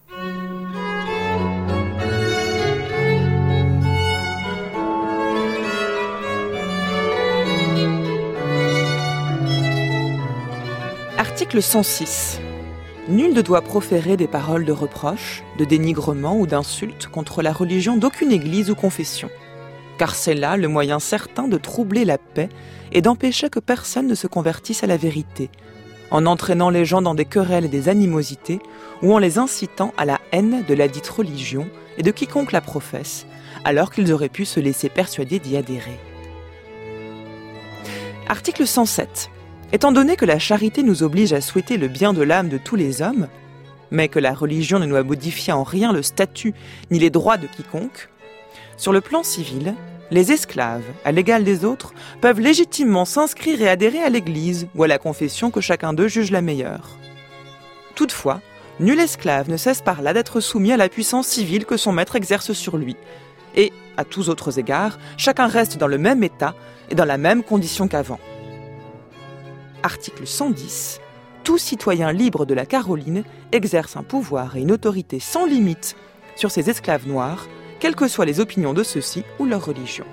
Article 106. Nul ne doit proférer des paroles de reproche, de dénigrement ou d'insulte contre la religion d'aucune église ou confession, car c'est là le moyen certain de troubler la paix et d'empêcher que personne ne se convertisse à la vérité, en entraînant les gens dans des querelles et des animosités, ou en les incitant à la haine de la dite religion et de quiconque la professe, alors qu'ils auraient pu se laisser persuader d'y adhérer. Article 107. Étant donné que la charité nous oblige à souhaiter le bien de l'âme de tous les hommes, mais que la religion ne doit modifier en rien le statut ni les droits de quiconque, sur le plan civil, les esclaves, à l'égal des autres, peuvent légitimement s'inscrire et adhérer à l'église ou à la confession que chacun d'eux juge la meilleure. Toutefois, nul esclave ne cesse par là d'être soumis à la puissance civile que son maître exerce sur lui, et, à tous autres égards, chacun reste dans le même état et dans la même condition qu'avant. Article 110. Tout citoyen libre de la Caroline exerce un pouvoir et une autorité sans limite sur ses esclaves noirs quelles que soient les opinions de ceux-ci ou leur religion.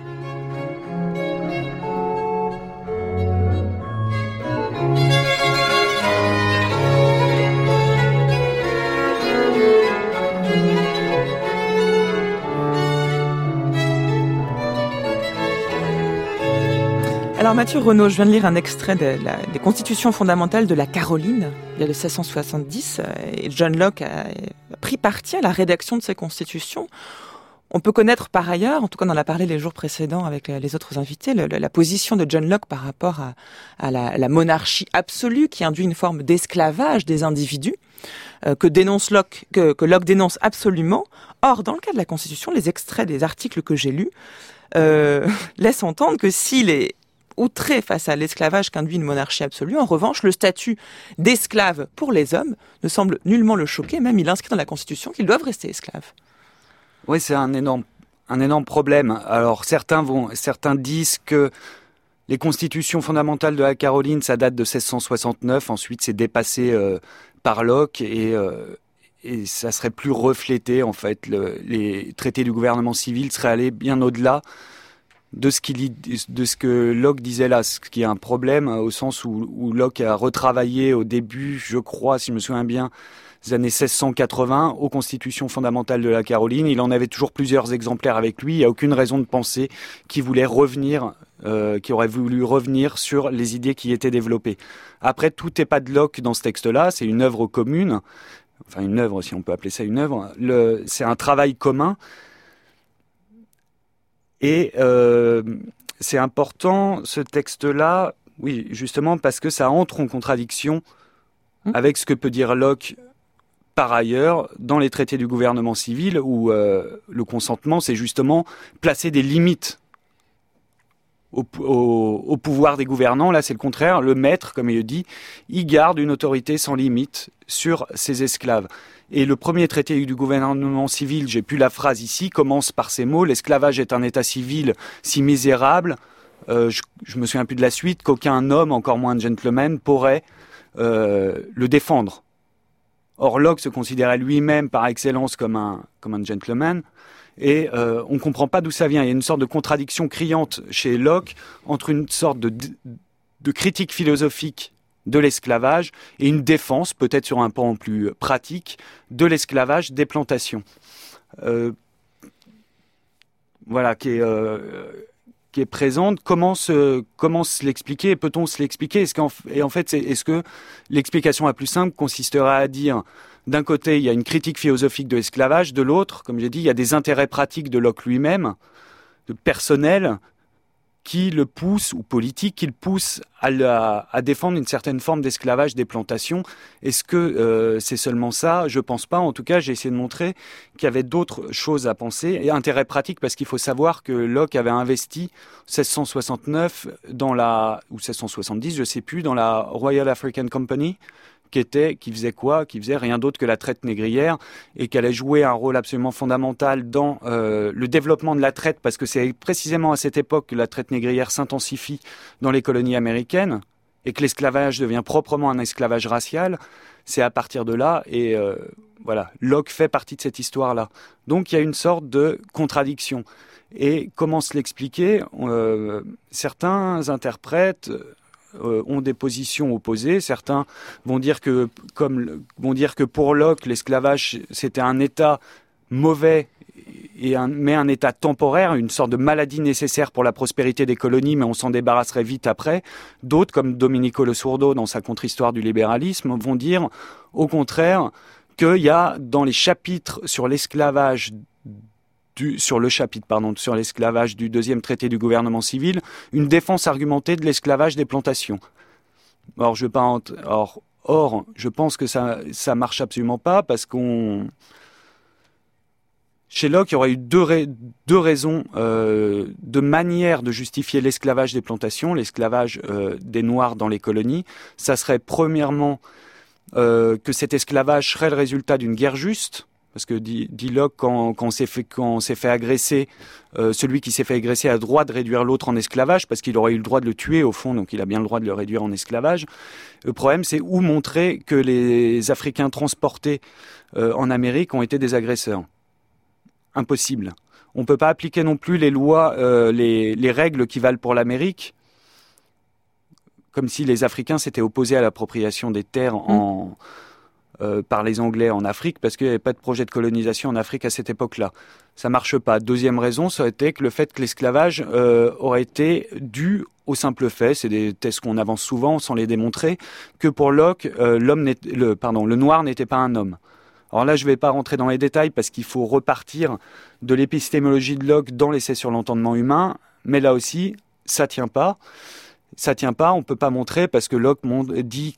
Alors Mathieu Renaud, je viens de lire un extrait des constitutions fondamentales de la Caroline, il y a de 1670, et John Locke a pris parti à la rédaction de ces constitutions. On peut connaître par ailleurs, en tout cas on en a parlé les jours précédents avec les autres invités, la position de John Locke par rapport à la monarchie absolue qui induit une forme d'esclavage des individus que Locke dénonce absolument. Or, dans le cas de la Constitution, les extraits des articles que j'ai lus laissent entendre que s'il est outré face à l'esclavage qu'induit une monarchie absolue, en revanche, le statut d'esclave pour les hommes ne semble nullement le choquer, même il inscrit dans la Constitution qu'ils doivent rester esclaves. Oui, c'est un énorme problème. Alors certains disent que les constitutions fondamentales de la Caroline, ça date de 1669. Ensuite, c'est dépassé par Locke et ça serait plus reflété en fait. Les traités du gouvernement civil seraient allés bien au-delà de ce que Locke disait là, ce qui est un problème au sens où Locke a retravaillé au début, je crois, si je me souviens bien, des années 1680 aux constitutions fondamentales de la Caroline. Il en avait toujours plusieurs exemplaires avec lui. Il n'y a aucune raison de penser qu'il voulait qu'il aurait voulu revenir sur les idées qui étaient développées. Après, tout n'est pas de Locke dans ce texte-là. C'est une œuvre commune. Enfin, une œuvre, si on peut appeler ça une œuvre. C'est un travail commun. Et c'est important, ce texte-là, oui, justement, parce que ça entre en contradiction avec ce que peut dire Locke par ailleurs dans les traités du gouvernement civil, où le consentement, c'est justement placer des limites au pouvoir des gouvernants. Là, c'est le contraire. Le maître, comme il le dit, il garde une autorité sans limite sur ses esclaves. Et le premier traité du gouvernement civil, j'ai plus la phrase ici, commence par ces mots: l'esclavage est un état civil si misérable, je me souviens plus de la suite, qu'aucun homme, encore moins un gentleman, pourrait le défendre. Or, Locke se considérait lui-même par excellence comme un gentleman, et on ne comprend pas d'où ça vient. Il y a une sorte de contradiction criante chez Locke entre une sorte de critique philosophique de l'esclavage et une défense, peut-être sur un plan plus pratique, de l'esclavage des plantations. Voilà, qui est présente. Comment se l'expliquer? Peut-on se l'expliquer? Est-ce que l'explication la plus simple consisterait à dire, d'un côté, il y a une critique philosophique de l'esclavage, de l'autre, comme j'ai dit, il y a des intérêts pratiques de Locke lui-même, personnels, qui le poussent, ou politiques, qui le poussent à défendre une certaine forme d'esclavage des plantations. Est-ce que c'est seulement ça? Je pense pas. En tout cas, j'ai essayé de montrer qu'il y avait d'autres choses à penser. Et intérêt pratique, parce qu'il faut savoir que Locke avait investi 1669 ou 1670, je sais plus, dans la Royal African Company, qui faisait quoi? Qui faisait rien d'autre que la traite négrière, et qui allait jouer un rôle absolument fondamental dans le développement de la traite, parce que c'est précisément à cette époque que la traite négrière s'intensifie dans les colonies américaines, et que l'esclavage devient proprement un esclavage racial. C'est à partir de là, et voilà, Locke fait partie de cette histoire-là. Donc il y a une sorte de contradiction. Et comment se l'expliquer? Certains interprètes ont des positions opposées. Certains vont dire que pour Locke, l'esclavage, c'était un état mauvais, mais un état temporaire, une sorte de maladie nécessaire pour la prospérité des colonies, mais on s'en débarrasserait vite après. D'autres, comme Domenico Le Sourdo, dans sa contre-histoire du libéralisme, vont dire, au contraire, qu'il y a dans les chapitres sur l'esclavage sur l'esclavage du deuxième traité du gouvernement civil, une défense argumentée de l'esclavage des plantations. Or, je pense que ça marche absolument pas, parce chez Locke, il y aurait eu deux raisons, deux manières de justifier l'esclavage des plantations, l'esclavage des Noirs dans les colonies. Ça serait premièrement que cet esclavage serait le résultat d'une guerre juste. Parce que, dit Locke, quand on s'est fait agresser, celui qui s'est fait agresser a le droit de réduire l'autre en esclavage, parce qu'il aurait eu le droit de le tuer, au fond, donc il a bien le droit de le réduire en esclavage. Le problème, c'est où montrer que les Africains transportés en Amérique ont été des agresseurs. Impossible. On peut pas appliquer non plus les lois, les règles qui valent pour l'Amérique, comme si les Africains s'étaient opposés à l'appropriation des terres par les Anglais en Afrique, parce qu'il n'y avait pas de projet de colonisation en Afrique à cette époque-là. Ça marche pas. Deuxième raison, ça aurait été que le fait que l'esclavage aurait été dû au simple fait, c'est des thèses qu'on avance souvent sans les démontrer, que pour Locke, le noir n'était pas un homme. Alors là, je ne vais pas rentrer dans les détails parce qu'il faut repartir de l'épistémologie de Locke dans l'essai sur l'entendement humain, mais là aussi, ça tient pas. Ça tient pas, on peut pas montrer parce que Locke dit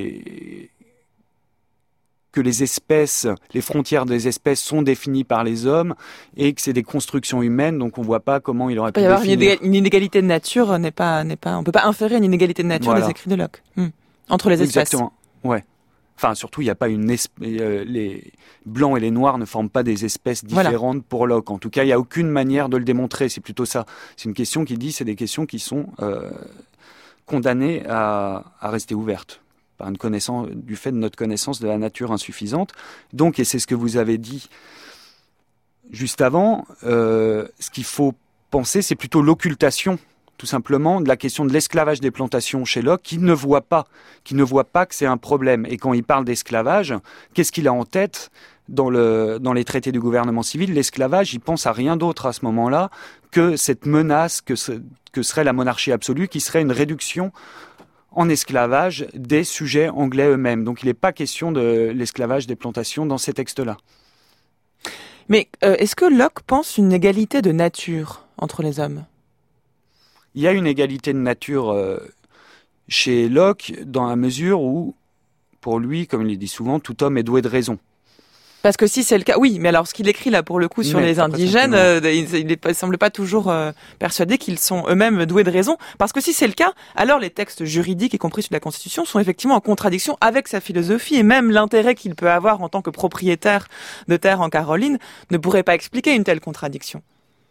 que les espèces, les frontières des espèces sont définies par les hommes et que c'est des constructions humaines, donc on voit pas comment il aurait pu définir. Il peut y avoir une inégalité de nature, on peut pas inférer une inégalité de nature des écrits de Locke entre les espèces. Exactement, ouais. Enfin, surtout, il n'y a pas les blancs et les noirs ne forment pas des espèces différentes pour Locke. En tout cas, il n'y a aucune manière de le démontrer. C'est plutôt ça. C'est une question qui dit, c'est des questions qui sont condamnées à rester ouvertes par une connaissance, du fait de notre connaissance de la nature insuffisante. Donc, et c'est ce que vous avez dit juste avant, ce qu'il faut penser, c'est plutôt l'occultation, tout simplement, de la question de l'esclavage des plantations chez Locke, qui ne voit pas que c'est un problème. Et quand il parle d'esclavage, qu'est-ce qu'il a en tête dans les traités du gouvernement civil? L'esclavage, il pense à rien d'autre à ce moment-là que cette menace que serait la monarchie absolue, qui serait une réduction en esclavage des sujets anglais eux-mêmes. Donc il n'est pas question de l'esclavage des plantations dans ces textes-là. Mais est-ce que Locke pense une égalité de nature entre les hommes ? Il y a une égalité de nature chez Locke dans la mesure où, pour lui, comme il le dit souvent, tout homme est doué de raison. Parce que si c'est le cas, oui, mais alors ce qu'il écrit là pour le coup sur les indigènes, il ne semble pas toujours persuadé qu'ils sont eux-mêmes doués de raison. Parce que si c'est le cas, alors les textes juridiques, y compris sur la Constitution, sont effectivement en contradiction avec sa philosophie, et même l'intérêt qu'il peut avoir en tant que propriétaire de terre en Caroline ne pourrait pas expliquer une telle contradiction.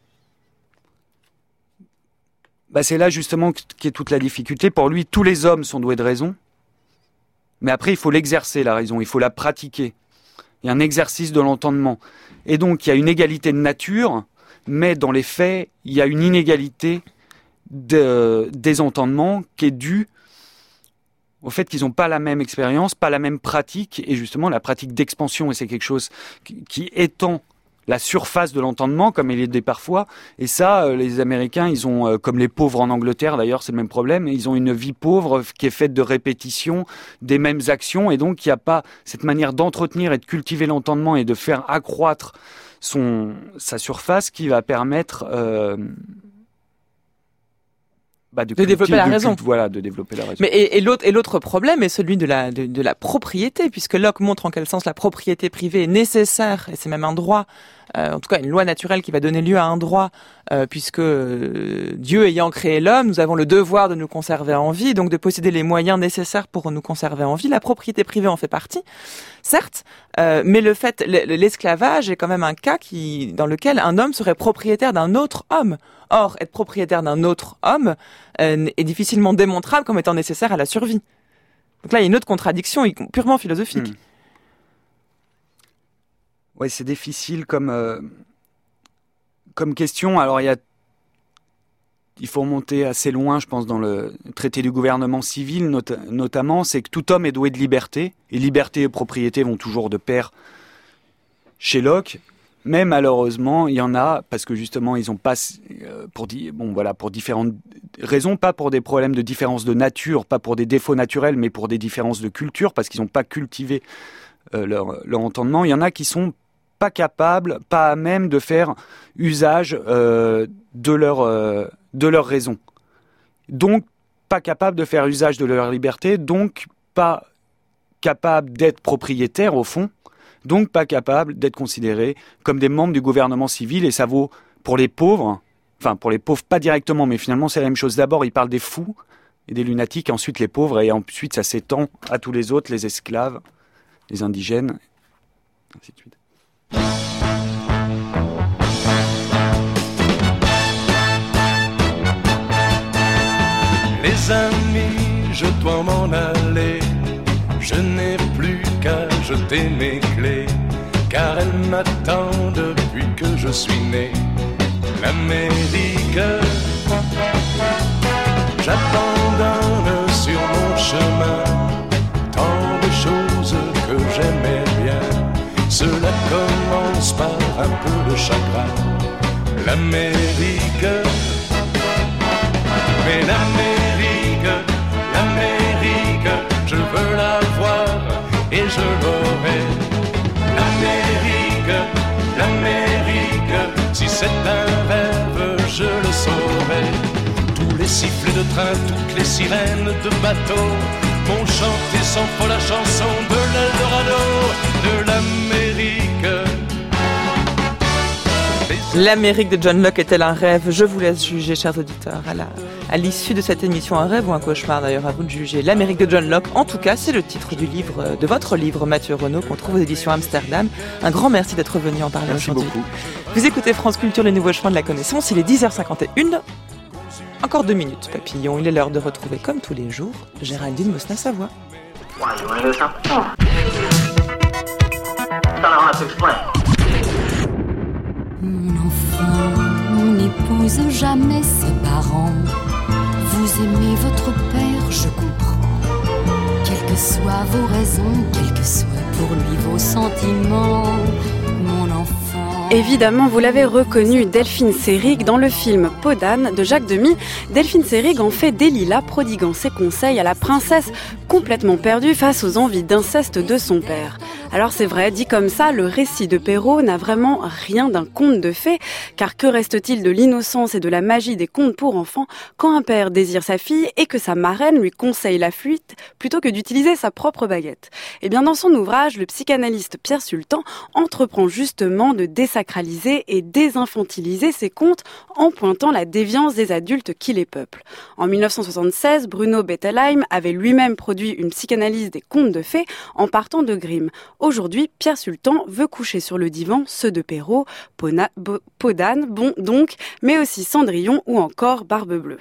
C'est là justement qu'est toute la difficulté. Pour lui, tous les hommes sont doués de raison, mais après il faut l'exercer, la raison, il faut la pratiquer. Il y a un exercice de l'entendement. Et donc, il y a une égalité de nature, mais dans les faits, il y a une inégalité des entendements qui est due au fait qu'ils n'ont pas la même expérience, pas la même pratique, et justement la pratique d'expansion, et c'est quelque chose qui étend la surface de l'entendement, comme il est dit parfois. Et ça, les Américains, ils ont, comme les pauvres en Angleterre d'ailleurs, c'est le même problème, ils ont une vie pauvre qui est faite de répétitions, des mêmes actions, et donc il n'y a pas cette manière d'entretenir et de cultiver l'entendement et de faire accroître sa surface qui va permettre de développer la raison. De développer la raison. Mais et l'autre problème est celui de la propriété, puisque Locke montre en quel sens la propriété privée est nécessaire, et c'est même un droit, en tout cas une loi naturelle qui va donner lieu à un droit, puisque Dieu ayant créé l'homme, nous avons le devoir de nous conserver en vie, donc de posséder les moyens nécessaires pour nous conserver en vie. La propriété privée en fait partie, certes, mais l'esclavage est quand même un cas dans lequel un homme serait propriétaire d'un autre homme. Or, être propriétaire d'un autre homme est difficilement démontrable comme étant nécessaire à la survie. Donc là, il y a une autre contradiction purement philosophique. Oui, c'est difficile comme question. Alors, il faut remonter assez loin, je pense, dans le traité du gouvernement civil, notamment, c'est que tout homme est doué de liberté, et liberté et propriété vont toujours de pair chez Locke. Mais malheureusement, il y en a, parce que justement, ils n'ont pas, pour différentes raisons, pas pour des problèmes de différence de nature, pas pour des défauts naturels, mais pour des différences de culture, parce qu'ils n'ont pas cultivé leur entendement. Il y en a qui sont pas capables, pas à même de faire usage de leur raison. Donc, pas capables de faire usage de leur liberté, donc pas capables d'être propriétaires au fond, donc pas capables d'être considérés comme des membres du gouvernement civil, et ça vaut pour les pauvres, enfin pour les pauvres pas directement, mais finalement c'est la même chose. D'abord il parle des fous et des lunatiques, ensuite les pauvres, et ensuite ça s'étend à tous les autres, les esclaves, les indigènes, ainsi de suite. Les amis, je dois m'en aller, je n'ai plus qu'à jeter mes clés car elle m'attend depuis que je suis né. L'Amérique, j'abandonne sur mon chemin tant de choses que j'aimais bien. Cela commence par un peu de chagrin. L'Amérique, mais l'Amérique, je veux la voir et je l'aurai. L'Amérique, si c'est un rêve, je le saurai. Tous les sifflets de train, toutes les sirènes de bateau m'ont chanté sans faux la chanson de l'Eldorado, de l'Amérique. L'Amérique de John Locke est-elle un rêve ? Je vous laisse juger, chers auditeurs. À l'issue de cette émission, un rêve ou un cauchemar d'ailleurs, à vous de juger. L'Amérique de John Locke, en tout cas, c'est le titre de votre livre, Mathieu Renaud, qu'on trouve aux éditions Amsterdam. Un grand merci d'être venu en parler aujourd'hui. Merci beaucoup. Vous écoutez France Culture, les nouveaux chemins de la connaissance. Il est 10h51. Encore 2 minutes, papillon. Il est l'heure de retrouver, comme tous les jours, Géraldine Mosna-Savoie. Mon enfant, on n'épouse jamais ses parents. Vous aimez votre père, je comprends. Quelles que soient vos raisons, quels que soient pour lui vos sentiments, mon enfant. Évidemment, vous l'avez reconnu, Delphine Seyrig dans le film Peau d'âne de Jacques Demy. Delphine Seyrig en fait Delilah, prodiguant ses conseils à la princesse complètement perdue face aux envies d'inceste de son père. Alors c'est vrai, dit comme ça, le récit de Perrault n'a vraiment rien d'un conte de fées, car que reste-t-il de l'innocence et de la magie des contes pour enfants quand un père désire sa fille et que sa marraine lui conseille la fuite plutôt que d'utiliser sa propre baguette ? Eh bien dans son ouvrage, le psychanalyste Pierre Sultan entreprend justement de désacraliser et désinfantiliser ces contes en pointant la déviance des adultes qui les peuplent. En 1976, Bruno Bettelheim avait lui-même produit une psychanalyse des contes de fées en partant de Grimm. Aujourd'hui, Pierre Sultan veut coucher sur le divan ceux de Perrault, Peau d'âne, bon donc, mais aussi Cendrillon ou encore Barbe Bleue.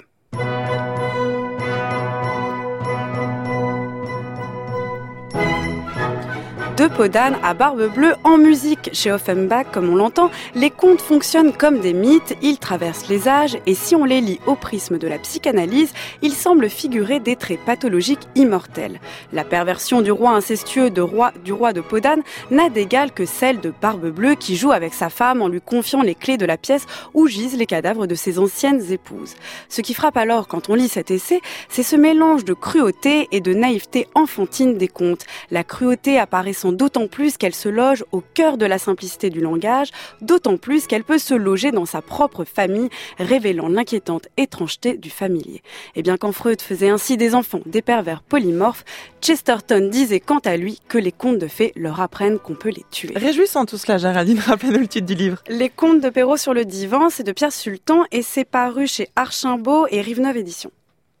De Peau d'âne à Barbe Bleue en musique. Chez Offenbach, comme on l'entend, les contes fonctionnent comme des mythes, ils traversent les âges et si on les lit au prisme de la psychanalyse, ils semblent figurer des traits pathologiques immortels. La perversion du roi incestueux du roi de Peau d'âne n'a d'égal que celle de Barbe Bleue qui joue avec sa femme en lui confiant les clés de la pièce où gisent les cadavres de ses anciennes épouses. Ce qui frappe alors quand on lit cet essai, c'est ce mélange de cruauté et de naïveté enfantine des contes. La cruauté apparaissant d'autant plus qu'elle se loge au cœur de la simplicité du langage, d'autant plus qu'elle peut se loger dans sa propre famille, révélant l'inquiétante étrangeté du familier. Et bien quand Freud faisait ainsi des enfants des pervers polymorphes, Chesterton disait quant à lui que les contes de fées leur apprennent qu'on peut les tuer. Réjouissant tout cela, Géraldine, rappelez-nous le titre du livre. Les contes de Perrault sur le divan, c'est de Pierre Sultan et c'est paru chez Archambault et Rive-Neuve Éditions.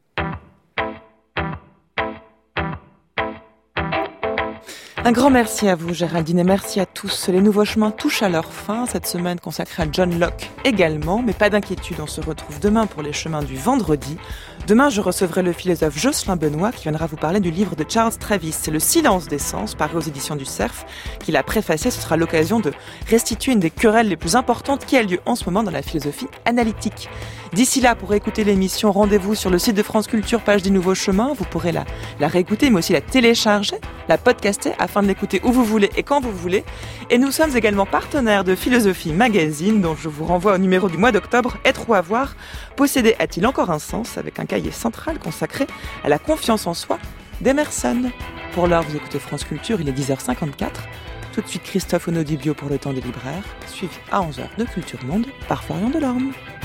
Un grand merci à vous, Géraldine, et merci à tous. Les nouveaux chemins touchent à leur fin. Cette semaine consacrée à John Locke également, mais pas d'inquiétude, on se retrouve demain pour les chemins du vendredi. Demain, je recevrai le philosophe Jocelyn Benoît qui viendra vous parler du livre de Charles Travis. C'est Le silence des sens, paru aux éditions du Cerf, qu'il a préfacé. Ce sera l'occasion de restituer une des querelles les plus importantes qui a lieu en ce moment dans la philosophie analytique. D'ici là, pour écouter l'émission, rendez-vous sur le site de France Culture, page des Nouveaux Chemins. Vous pourrez la réécouter, mais aussi la télécharger, la podcaster, afin de l'écouter où vous voulez et quand vous voulez. Et nous sommes également partenaires de Philosophie Magazine, dont je vous renvoie au numéro du mois d'octobre, Être ou avoir, posséder a-t-il encore un sens, avec un cahier central consacré à la confiance en soi d'Emerson. Pour l'heure, vous écoutez France Culture, il est 10h54. Tout de suite, Christophe Onodibio pour le temps des libraires, suivi à 11h de Culture Monde par Florian Delorme.